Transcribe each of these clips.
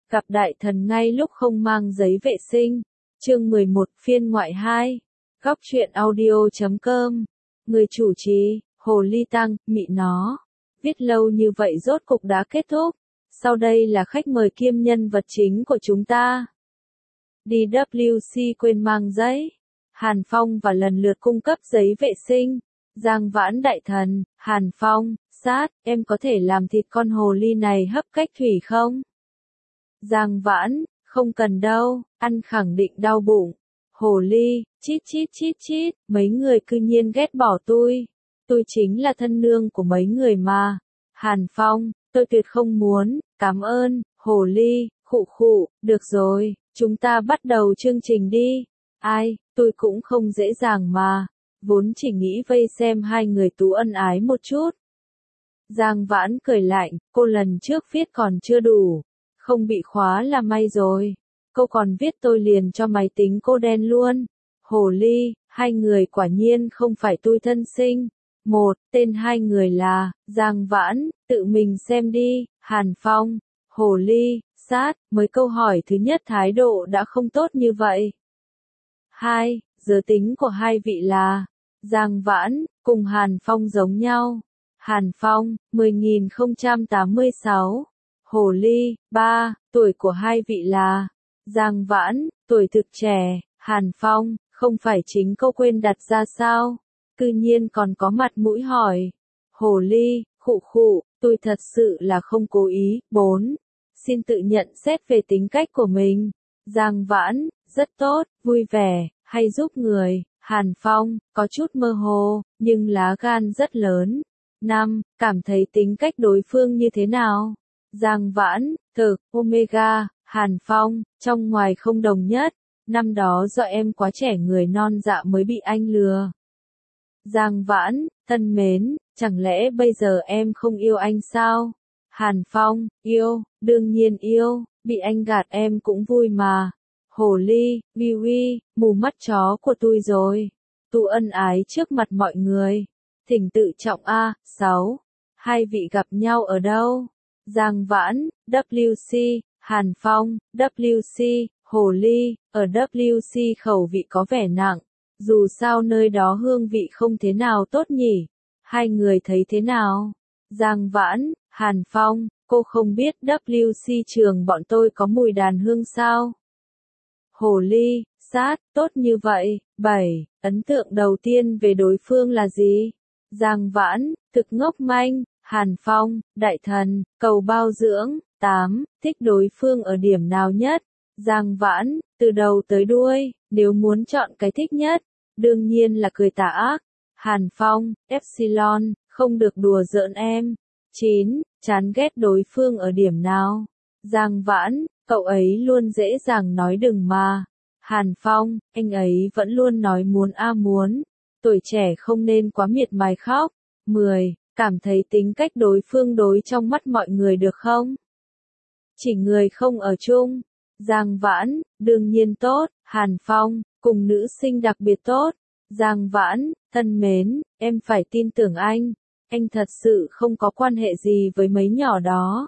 Gặp đại thần ngay lúc không mang giấy vệ sinh. Chương 11 phiên ngoại 2. Góc truyện audio.com. Người chủ trì, Hồ Ly Tăng, mị nó. Viết lâu như vậy rốt cục đã kết thúc. Sau đây là khách mời kiêm nhân vật chính của chúng ta. DWC quên mang giấy. Hàn Phong và lần lượt cung cấp giấy vệ sinh. Giang Vãn đại thần, Hàn Phong, sát, em có thể làm thịt con hồ ly này hấp cách thủy không? Giang Vãn, không cần đâu, ăn khẳng định đau bụng. Hồ ly, chít chít chít chít, mấy người cư nhiên ghét bỏ tôi chính là thân nương của mấy người mà. Hàn Phong, tôi tuyệt không muốn, cảm ơn, hồ ly, khụ khụ, được rồi, chúng ta bắt đầu chương trình đi. Ai, tôi cũng không dễ dàng mà, vốn chỉ nghĩ vây xem hai người tú ân ái một chút. Giang Vãn cười lạnh, cô lần trước viết còn chưa đủ, không bị khóa là may rồi. Cô còn viết tôi liền cho máy tính cô đen luôn. Hồ ly, hai người quả nhiên không phải tôi thân sinh. Một, tên hai người là, Giang Vãn, tự mình xem đi, Hàn Phong, hồ ly, sát, mới câu hỏi thứ nhất thái độ đã không tốt như vậy. Hai, giới tính của hai vị là, Giang Vãn, cùng Hàn Phong giống nhau. Hàn Phong, 10.086. Hồ ly, 3, tuổi của hai vị là, Giang Vãn, tuổi thực trẻ, Hàn Phong, không phải chính cô quên đặt ra sao? Cư nhiên còn có mặt mũi hỏi. Hồ ly, khụ khụ, tôi thật sự là không cố ý. 4. Xin tự nhận xét về tính cách của mình. Giang Vãn, rất tốt, vui vẻ, hay giúp người. Hàn Phong, có chút mơ hồ, nhưng lá gan rất lớn. 5. Cảm thấy tính cách đối phương như thế nào? Giang Vãn, thực, Omega, Hàn Phong, trong ngoài không đồng nhất. Năm đó do em quá trẻ người non dạ mới bị anh lừa. Giang Vãn, thân mến, chẳng lẽ bây giờ em không yêu anh sao? Hàn Phong, yêu, đương nhiên yêu, bị anh gạt em cũng vui mà. Hồ ly, Vivi, mù mắt chó của tôi rồi. Tu ân ái trước mặt mọi người. Thỉnh tự trọng A. 6. Hai vị gặp nhau ở đâu? Giang Vãn, WC, Hàn Phong, WC, Hồ ly, ở WC khẩu vị có vẻ nặng. Dù sao nơi đó hương vị không thế nào tốt nhỉ. Hai người thấy thế nào? Giang Vãn, Hàn Phong, cô không biết WC trường bọn tôi có mùi đàn hương sao? Hồ ly, sát, tốt như vậy. 7. Ấn tượng đầu tiên về đối phương là gì? Giang Vãn, thực ngốc manh. Hàn Phong, đại thần, cầu bao dưỡng. 8. Thích đối phương ở điểm nào nhất? Giang Vãn, từ đầu tới đuôi, nếu muốn chọn cái thích nhất, đương nhiên là cười tà ác. Hàn Phong, Epsilon, không được đùa giỡn em. 9. Chán ghét đối phương ở điểm nào? Giang Vãn, cậu ấy luôn dễ dàng nói đừng mà. Hàn Phong, anh ấy vẫn luôn nói muốn muốn. Tuổi trẻ không nên quá miệt mài khóc. 10. Cảm thấy tính cách đối phương đối trong mắt mọi người được không? Chỉ người không ở chung. Giang Vãn, đương nhiên tốt. Hàn Phong, cùng nữ sinh đặc biệt tốt. Giang Vãn, thân mến, em phải tin tưởng anh thật sự không có quan hệ gì với mấy nhỏ đó.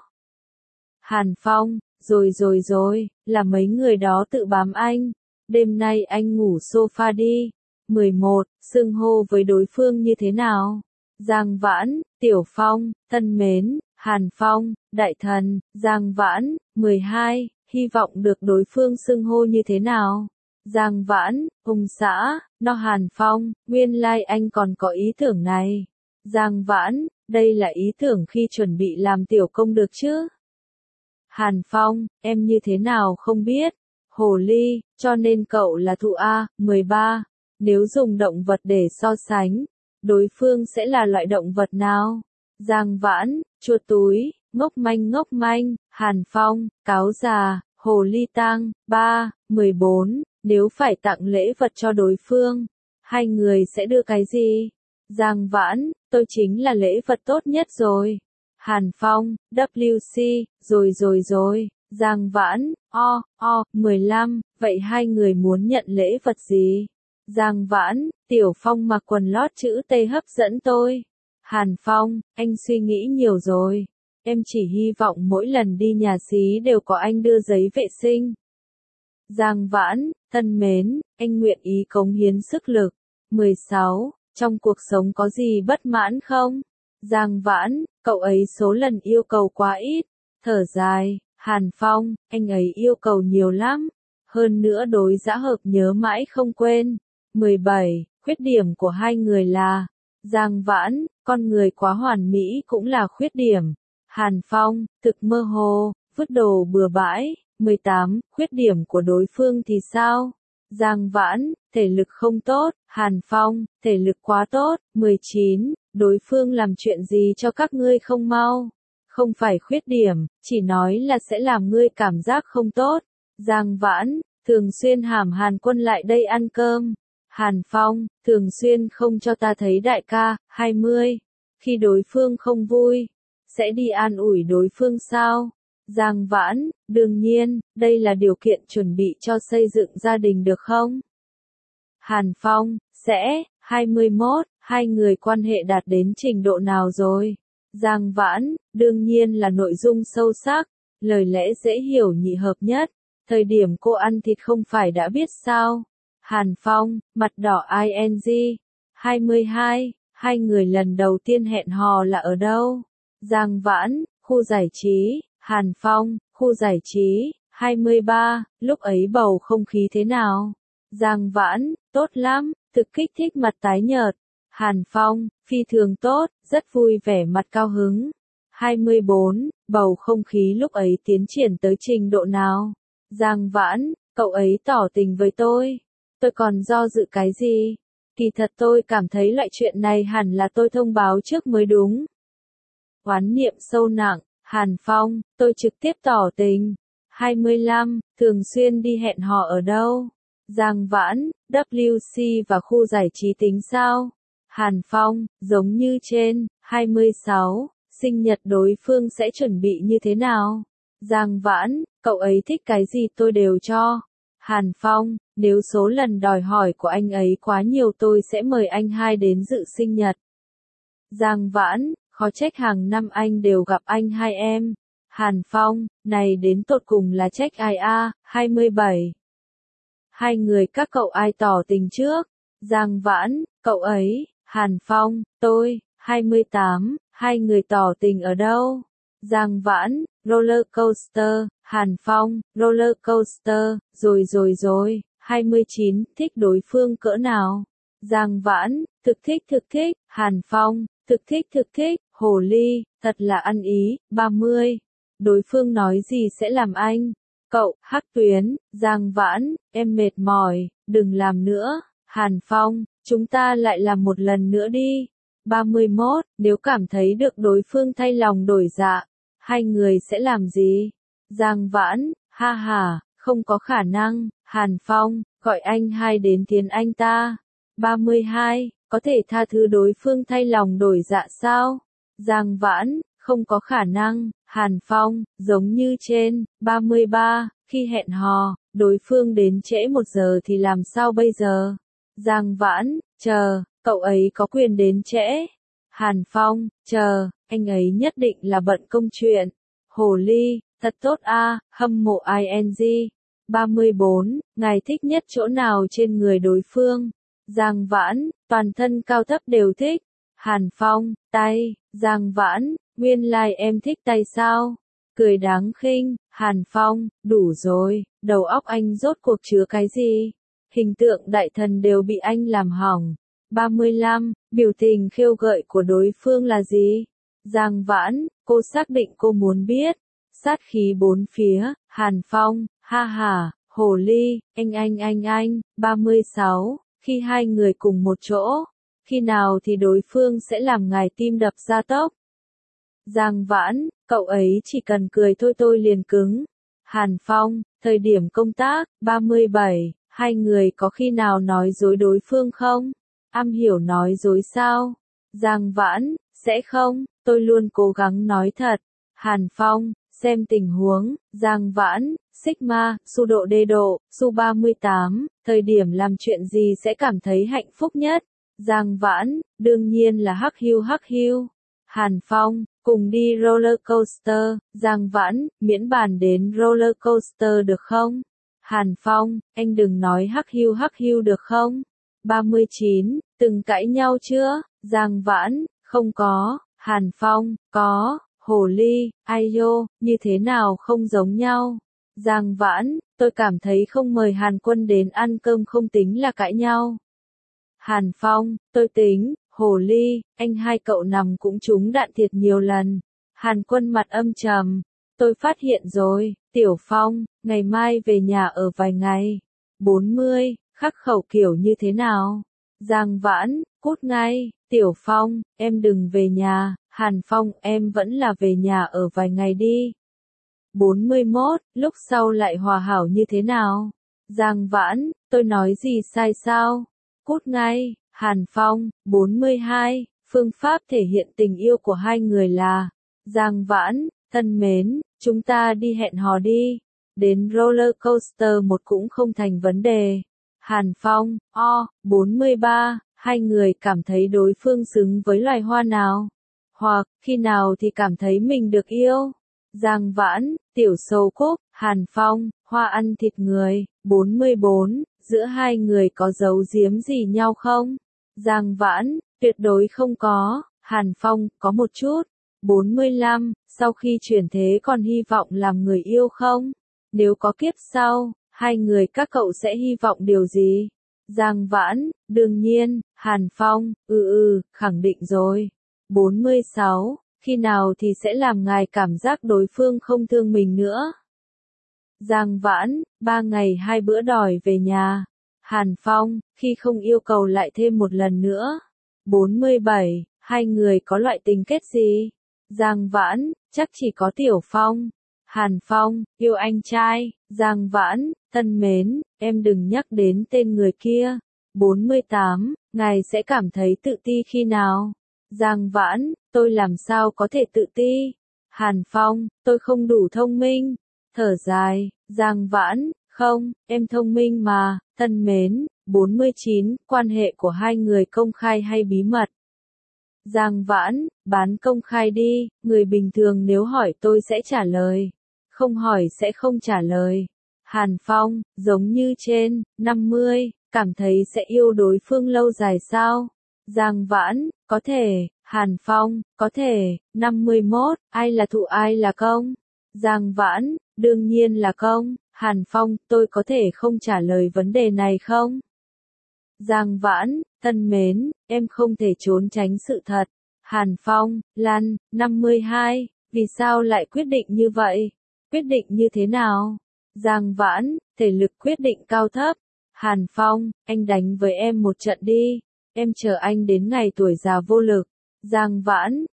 Hàn Phong, rồi, là mấy người đó tự bám anh. Đêm nay anh ngủ sofa đi. 11. Xưng hô với đối phương như thế nào? Giang Vãn, Tiểu Phong, thân mến. Hàn Phong, đại thần. Giang Vãn, 12. Hy vọng được đối phương xưng hô như thế nào? Giang Vãn, ông xã. No. Hàn Phong, nguyên lai anh còn có ý tưởng này. Giang Vãn, đây là ý tưởng khi chuẩn bị làm tiểu công được chứ? Hàn Phong, em như thế nào không biết. Hồ ly, cho nên cậu là thụ A. 13. Nếu dùng động vật để so sánh, đối phương sẽ là loại động vật nào? Giang Vãn, chuột túi, ngốc manh. Hàn Phong, cáo già, hồ ly tang. 3. 14. Nếu phải tặng lễ vật cho đối phương, hai người sẽ đưa cái gì? Giang Vãn, tôi chính là lễ vật tốt nhất rồi. Hàn Phong, WC, rồi. Giang Vãn, 15. Vậy hai người muốn nhận lễ vật gì? Giang Vãn, Tiểu Phong mặc quần lót chữ T hấp dẫn tôi. Hàn Phong, anh suy nghĩ nhiều rồi. em chỉ hy vọng mỗi lần đi nhà xí đều có anh đưa giấy vệ sinh. Giang Vãn, thân mến, anh nguyện ý cống hiến sức lực. 16. Trong cuộc sống có gì bất mãn không? Giang Vãn, cậu ấy số lần yêu cầu quá ít. Thở dài, Hàn Phong, anh ấy yêu cầu nhiều lắm. Hơn nữa đối dã hợp nhớ mãi không quên. 17. Khuyết điểm của hai người là Giang Vãn, con người quá hoàn mỹ cũng là khuyết điểm. Hàn Phong, thực mơ hồ, vứt đồ bừa bãi. 18. Khuyết điểm của đối phương thì sao? Giang Vãn, thể lực không tốt. Hàn Phong, thể lực quá tốt. 19. Đối phương làm chuyện gì cho các ngươi không mau? Không phải khuyết điểm, chỉ nói là sẽ làm ngươi cảm giác không tốt. Giang Vãn, thường xuyên hàm Hàn Quân lại đây ăn cơm. Hàn Phong, thường xuyên không cho ta thấy đại ca. 20. Khi đối phương không vui, sẽ đi an ủi đối phương sao? Giang Vãn, đương nhiên, đây là điều kiện chuẩn bị cho xây dựng gia đình được không? Hàn Phong, sẽ. 21. Hai người quan hệ đạt đến trình độ nào rồi? Giang Vãn, đương nhiên là nội dung sâu sắc, lời lẽ dễ hiểu nhị hợp nhất. Thời điểm cô ăn thịt không phải đã biết sao? Hàn Phong, mặt đỏ ing. 22. Hai người lần đầu tiên hẹn hò là ở đâu? Giang Vãn, khu giải trí. Hàn Phong, khu giải trí. 23. Lúc ấy bầu không khí thế nào? Giang Vãn, tốt lắm, thực kích thích mặt tái nhợt. Hàn Phong, phi thường tốt, rất vui vẻ mặt cao hứng. 24. Bầu không khí lúc ấy tiến triển tới trình độ nào? Giang Vãn, cậu ấy tỏ tình với tôi còn do dự cái gì? Kỳ thật tôi cảm thấy loại chuyện này hẳn là tôi thông báo trước mới đúng. Oán niệm sâu nặng. Hàn Phong, tôi trực tiếp tỏ tình. 25. Thường xuyên đi hẹn hò ở đâu? Giang Vãn, WC và khu giải trí tính sao? Hàn Phong, giống như trên. 26. Sinh nhật đối phương sẽ chuẩn bị như thế nào? Giang Vãn, cậu ấy thích cái gì tôi đều cho. Hàn Phong, nếu số lần đòi hỏi của anh ấy quá nhiều tôi sẽ mời anh hai đến dự sinh nhật. Giang Vãn, khó trách hàng năm anh đều gặp anh hai em. Hàn Phong, này đến tột cùng là trách ai a? 27. Hai người các cậu ai tỏ tình trước? Giang Vãn, cậu ấy. Hàn Phong, tôi. 28. Hai người tỏ tình ở đâu? Giang Vãn, roller coaster. Hàn Phong, roller coaster. Rồi. 29. Thích đối phương cỡ nào? Giang Vãn, thực thích. Hàn Phong, thực thích. Hồ ly, thật là ăn ý. 30. Đối phương nói gì sẽ làm anh? Cậu, Hắc Tuyến. Giang Vãn, em mệt mỏi, đừng làm nữa. Hàn Phong, chúng ta lại làm một lần nữa đi. 31. Nếu cảm thấy được đối phương thay lòng đổi dạ, hai người sẽ làm gì? Giang Vãn, ha ha, không có khả năng. Hàn Phong, gọi anh hai đến tiến anh ta. 32. Có thể tha thứ đối phương thay lòng đổi dạ sao? Giang Vãn, không có khả năng. Hàn Phong, giống như trên. 33. Khi hẹn hò, đối phương đến trễ 1 giờ thì làm sao bây giờ? Giang Vãn, chờ, cậu ấy có quyền đến trễ. Hàn Phong, chờ, anh ấy nhất định là bận công chuyện. Hồ ly, thật tốt a, hâm mộ ing. 34. Ngài thích nhất chỗ nào trên người đối phương? Giang Vãn, toàn thân cao thấp đều thích. Hàn Phong, tay. Giang Vãn, nguyên lai em thích tay sao? Cười đáng khinh. Hàn Phong, đủ rồi, đầu óc anh rốt cuộc chứa cái gì? Hình tượng đại thần đều bị anh làm hỏng. 35. Biểu tình khêu gợi của đối phương là gì? Giang Vãn, cô xác định cô muốn biết. Sát khí bốn phía. Hàn Phong, ha ha, hồ ly, anh. 36. Khi hai người cùng một chỗ, khi nào thì đối phương sẽ làm ngài tim đập gia tốc? Giang Vãn, cậu ấy chỉ cần cười thôi tôi liền cứng. Hàn Phong, thời điểm công tác. 37. Hai người có khi nào nói dối đối phương không? Am hiểu nói dối sao? Giang Vãn, sẽ không, tôi luôn cố gắng nói thật. Hàn Phong, xem tình huống. Giang Vãn, Sigma, su độ đê độ, su 38, thời điểm làm chuyện gì sẽ cảm thấy hạnh phúc nhất? Giang Vãn, đương nhiên là hắc hưu. Hàn Phong, Cùng đi roller coaster, Giang Vãn, miễn bàn đến roller coaster được không? Hàn Phong, anh đừng nói hắc hiu được không? 39, từng cãi nhau chưa? Giang Vãn, không có. Hàn Phong, có. Hồ ly, ai dô, như thế nào không giống nhau? Giang Vãn, tôi cảm thấy không mời Hàn Quân đến ăn cơm không tính là cãi nhau. Hàn Phong, tôi tính. Hồ ly, anh hai cậu nằm cũng trúng đạn thiệt nhiều lần. Hàn Quân mặt âm trầm. Tôi phát hiện rồi, Tiểu Phong, ngày mai về nhà ở vài ngày. 40, khắc khẩu kiểu như thế nào? Giang Vãn, cút ngay. Tiểu Phong, em đừng về nhà. Hàn Phong, em vẫn là về nhà ở vài ngày đi. 41, lúc sau lại hòa hảo như thế nào? Giang Vãn, tôi nói gì sai sao? Cút ngay. Hàn Phong, 42, phương pháp thể hiện tình yêu của hai người là. Giang Vãn, thân mến, chúng ta đi hẹn hò đi. Đến roller coaster một cũng không thành vấn đề. Hàn Phong, 43, hai người cảm thấy đối phương xứng với loài hoa nào? Hoặc, khi nào thì cảm thấy mình được yêu? Giang Vãn, tiểu sâu cúc. Hàn Phong, hoa ăn thịt người. 44, giữa hai người có giấu giếm gì nhau không? Giang Vãn, tuyệt đối không có. Hàn Phong, có một chút. 45, sau khi chuyển thế còn hy vọng làm người yêu không? Nếu có kiếp sau, hai người các cậu sẽ hy vọng điều gì? Giang Vãn, đương nhiên. Hàn Phong, khẳng định rồi. 46, khi nào thì sẽ làm ngài cảm giác đối phương không thương mình nữa? Giang Vãn, 3 ngày 2 bữa đòi về nhà. Hàn Phong, khi không yêu cầu lại thêm một lần nữa. 47, hai người có loại tình kết gì? Giang Vãn, chắc chỉ có Tiểu Phong. Hàn Phong, yêu anh trai. Giang Vãn, thân mến, em đừng nhắc đến tên người kia. 48, ngài sẽ cảm thấy tự ti khi nào? Giang Vãn, tôi làm sao có thể tự ti? Hàn Phong, tôi không đủ thông minh. Thở dài, Giang Vãn, không, em thông minh mà, thân mến. 49, quan hệ của hai người công khai hay bí mật? Giang Vãn, bán công khai đi, người bình thường nếu hỏi tôi sẽ trả lời, không hỏi sẽ không trả lời. Hàn Phong, giống như trên. 50, cảm thấy sẽ yêu đối phương lâu dài sao? Giang Vãn, có thể. Hàn Phong, có thể. 51, ai là thụ ai là công? Giang Vãn, đương nhiên là công. Hàn Phong, tôi có thể không trả lời vấn đề này không? Giang Vãn, thân mến, em không thể trốn tránh sự thật. Hàn Phong, lăn. 52, vì sao lại quyết định như vậy? Quyết định như thế nào? Giang Vãn, thể lực quyết định cao thấp. Hàn Phong, anh đánh với em một trận đi. Em chờ anh đến ngày tuổi già vô lực. Giang Vãn,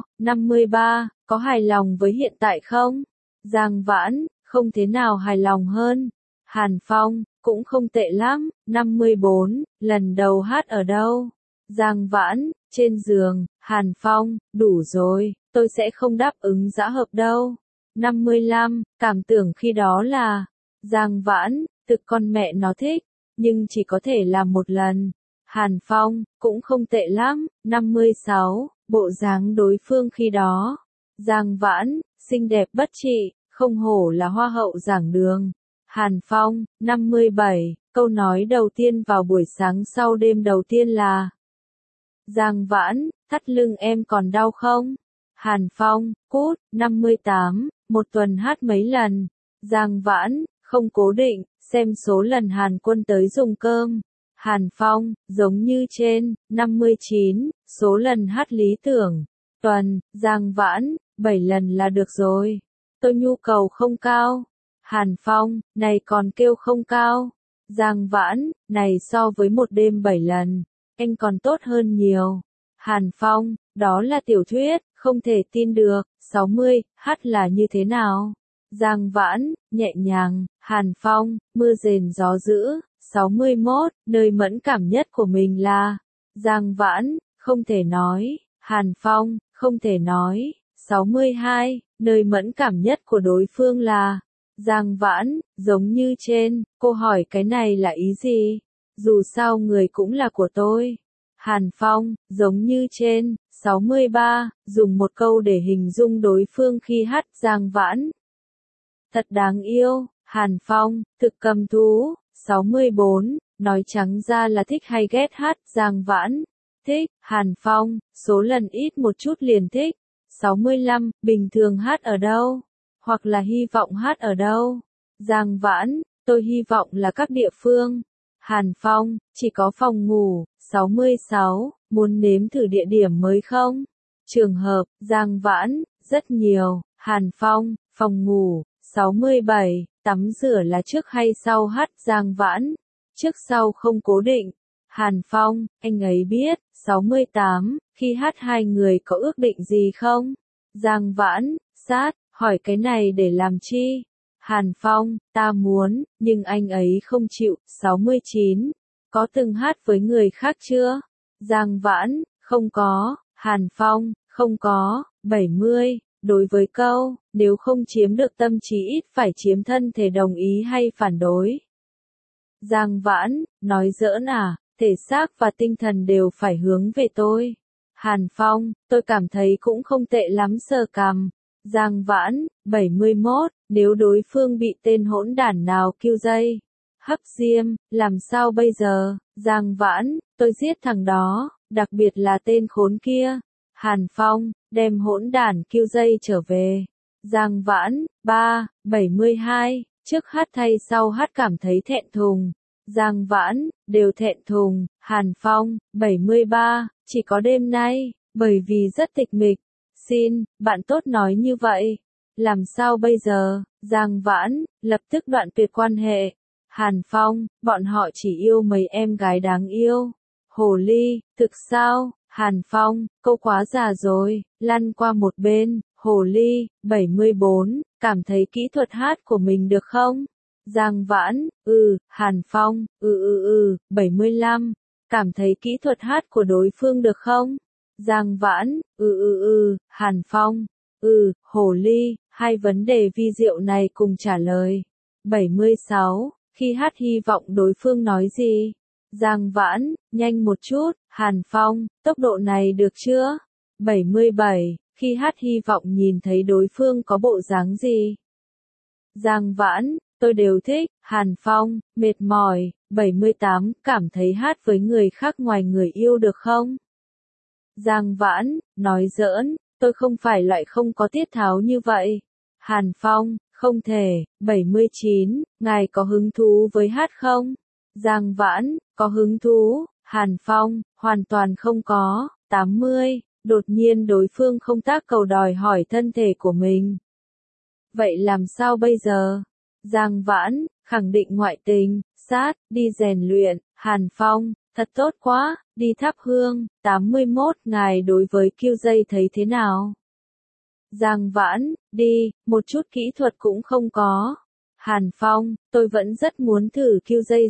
53, có hài lòng với hiện tại không? Giang Vãn, không thế nào hài lòng hơn. Hàn Phong, cũng không tệ lắm. 54, lần đầu hát ở đâu? Giang Vãn, trên giường. Hàn Phong, đủ rồi, tôi sẽ không đáp ứng dã hợp đâu. 55, cảm tưởng khi đó là. Giang Vãn, thực con mẹ nó thích, nhưng chỉ có thể làm một lần. Hàn Phong, cũng không tệ lắm. 56, bộ dáng đối phương khi đó. Giang Vãn, xinh đẹp bất trị, không hổ là hoa hậu giảng đường. Hàn Phong, 57, câu nói đầu tiên vào buổi sáng sau đêm đầu tiên là. Giang Vãn, thắt lưng em còn đau không? Hàn Phong, cút. 58, một tuần hát mấy lần? Giang Vãn, không cố định, xem số lần Hàn Quân tới dùng cơm. Hàn Phong, giống như trên. 59, số lần hát lý tưởng. Tuần. Giang Vãn, 7 lần là được rồi. Tôi nhu cầu không cao. Hàn Phong, này còn kêu không cao. Giang Vãn, này so với một đêm 7 lần, anh còn tốt hơn nhiều. Hàn Phong, đó là tiểu thuyết, không thể tin được. 60, hát là như thế nào? Giang Vãn, nhẹ nhàng. Hàn Phong, mưa rền gió dữ. 61, nơi mẫn cảm nhất của mình là. Giang Vãn, không thể nói. Hàn Phong, không thể nói. 62, nơi mẫn cảm nhất của đối phương là. Giang Vãn, giống như trên. Cô hỏi cái này là ý gì? Dù sao người cũng là của tôi. Hàn Phong, giống như trên. 63. Dùng một câu để hình dung đối phương khi hát. Giang Vãn: thật đáng yêu. Hàn Phong: thực cầm thú. 64. Nói trắng ra là thích hay ghét hát. Giang Vãn: thích. Hàn Phong: số lần ít một chút liền thích. 65. Bình thường hát ở đâu? Hoặc là hy vọng hát ở đâu? Giang Vãn: tôi hy vọng là các địa phương. Hàn Phong: chỉ có phòng ngủ. 66. Muốn nếm thử địa điểm mới không? Trường hợp. Giang Vãn: rất nhiều. Hàn Phong: phòng ngủ. 67. Tắm rửa là trước hay sau hát? Giang Vãn: trước sau không cố định. Hàn Phong: anh ấy biết. 68. Khi hát hai người có ước định gì không? Giang Vãn: sát, hỏi cái này để làm chi? Hàn Phong: ta muốn, nhưng anh ấy không chịu. 69. Có từng hát với người khác chưa? Giang Vãn: không có. Hàn Phong: không có. 70. Đối với câu, nếu không chiếm được tâm trí ít phải chiếm thân thể, đồng ý hay phản đối? Giang Vãn: nói giỡn à, thể xác và tinh thần đều phải hướng về tôi. Hàn Phong: tôi cảm thấy cũng không tệ lắm. Sờ cằm. Giang Vãn: 71. Nếu đối phương bị tên hỗn đản nào kiêu dây, hấp diêm, làm sao bây giờ? Giang Vãn: tôi giết thằng đó, đặc biệt là tên khốn kia. Hàn Phong: đem hỗn đản kiêu dây trở về. Giang Vãn: 72. Trước hát thay sau hát cảm thấy thẹn thùng. Giang Vãn: đều thẹn thùng. Hàn Phong: 73. Chỉ có đêm nay, bởi vì rất tịch mịch. Xin, bạn tốt nói như vậy. Làm sao bây giờ? Giang Vãn: lập tức đoạn tuyệt quan hệ. Hàn Phong: bọn họ chỉ yêu mấy em gái đáng yêu. Hồ ly: thực sao? Hàn Phong: câu quá già rồi, lăn qua một bên. Hồ ly: 74. Cảm thấy kỹ thuật hát của mình được không? Giang Vãn: Hàn Phong: 75. Cảm thấy kỹ thuật hát của đối phương được không? Giang Vãn: Hàn Phong: Hồ ly, hai vấn đề vi diệu này cùng trả lời. 76. Khi hát hy vọng đối phương nói gì? Giang Vãn: nhanh một chút. Hàn Phong: tốc độ này được chưa? 77. Khi hát hy vọng nhìn thấy đối phương có bộ dáng gì? Giang Vãn: tôi đều thích. Hàn Phong: mệt mỏi. 78. Cảm thấy hát với người khác ngoài người yêu được không? Giang Vãn: nói giỡn, tôi không phải loại không có tiết tháo như vậy. Hàn Phong: không thể. 79. Ngài có hứng thú với hát không? Giang Vãn: có hứng thú. Hàn Phong: hoàn toàn không có. 80. Đột nhiên đối phương không tác cầu đòi hỏi thân thể của mình. Vậy làm sao bây giờ? Giang Vãn: khẳng định ngoại tình, sát, đi rèn luyện. Hàn Phong: thật tốt quá, đi thắp hương. 81. Ngài đối với kiêu dây thấy thế nào? Giang Vãn: đi, một chút kỹ thuật cũng không có. Hàn Phong: tôi vẫn rất muốn thử kiêu dây.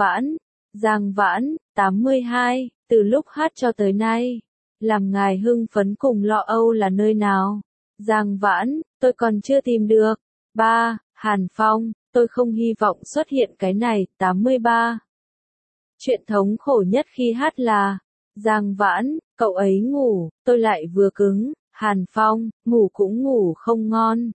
Giang Vãn: 82. Từ lúc hát cho tới nay, làm ngài hưng phấn cùng lo âu là nơi nào? Giang Vãn: tôi còn chưa tìm được. 3. Hàn Phong: tôi không hy vọng xuất hiện cái này. 83. Chuyện thống khổ nhất khi hát là? Giang Vãn: cậu ấy ngủ, tôi lại vừa cứng. Hàn Phong: ngủ cũng ngủ không ngon.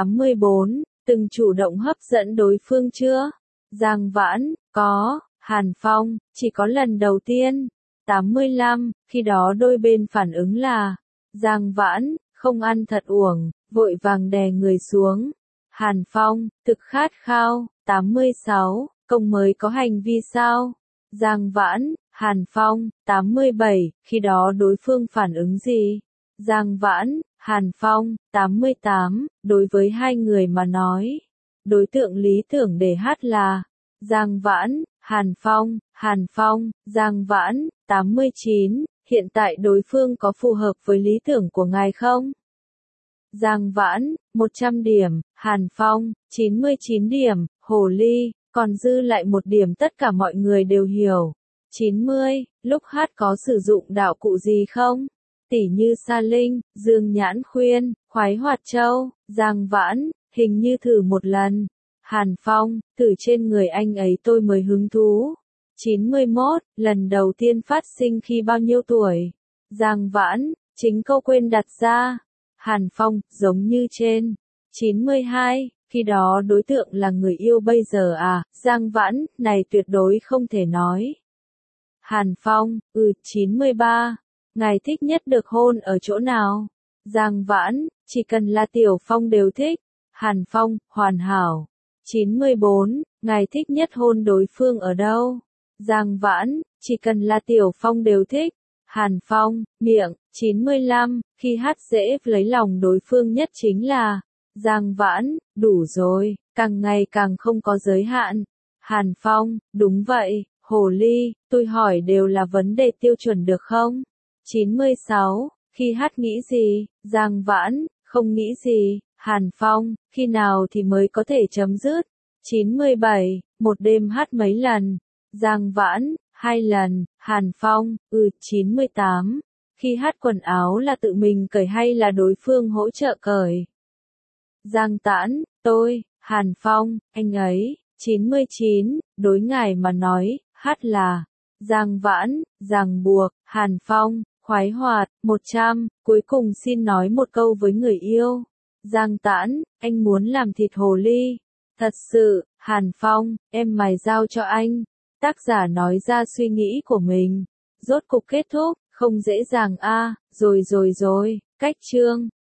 84. Từng chủ động hấp dẫn đối phương chưa? Giang Vãn: có. Hàn Phong: chỉ có lần đầu tiên. 85. Khi đó đôi bên phản ứng là? Giang Vãn: không ăn thật uổng, vội vàng đè người xuống. Hàn Phong: thực khát khao. 86. Công mới có hành vi sao? Giang Vãn: Hàn Phong: 87. Khi đó đối phương phản ứng gì? Giang Vãn: Hàn Phong: 88. Đối với hai người mà nói, đối tượng lý tưởng để hát là? Giang Vãn: Hàn Phong, Giang Vãn: 89. Hiện tại đối phương có phù hợp với lý tưởng của ngài không? Giang Vãn: 100 điểm. Hàn Phong: 99 điểm. Hồ ly, còn dư lại 1 điểm tất cả mọi người đều hiểu. 90. Lúc hát có sử dụng đạo cụ gì không? Tỉ như sa linh, dương nhãn khuyên, khoái hoạt châu. Giang Vãn: hình như thử một lần. Hàn Phong: thử trên người anh ấy tôi mới hứng thú. 91. Lần đầu tiên phát sinh khi bao nhiêu tuổi? Giang Vãn: Chính câu quên đặt ra. Hàn Phong, giống như trên. 92, khi đó đối tượng là người yêu bây giờ à, Giang Vãn, này tuyệt đối không thể nói. Hàn Phong, 93, ngài thích nhất được hôn ở chỗ nào? Giang Vãn, chỉ cần là Tiểu Phong đều thích. Hàn Phong, hoàn hảo. 94, ngài thích nhất hôn đối phương ở đâu? Giang Vãn, chỉ cần là Tiểu Phong đều thích. Hàn Phong, miệng. 95, khi hát dễ lấy lòng đối phương nhất chính là. Giang Vãn, đủ rồi, càng ngày càng không có giới hạn. Hàn Phong, đúng vậy, hồ ly, tôi hỏi đều là vấn đề tiêu chuẩn được không? 96, khi hát nghĩ gì? Giang Vãn, không nghĩ gì. Hàn Phong, khi nào thì mới có thể chấm dứt? 97, một đêm hát mấy lần? Giang Vãn, 2 lần. Hàn Phong, 98, khi hát quần áo là tự mình cởi hay là đối phương hỗ trợ cởi? Giang Tãn, tôi. Hàn Phong, anh ấy. 99, đối ngài mà nói, hát là. Giang Vãn, ràng buộc. Hàn Phong, khoái hoạt. 100, cuối cùng xin nói một câu với người yêu. Giang Tãn, anh muốn làm thịt hồ ly. Thật sự. Hàn Phong, em mài dao cho anh. Tác giả nói ra suy nghĩ của mình. Rốt cục kết thúc, không dễ dàng a, rồi, cách chương.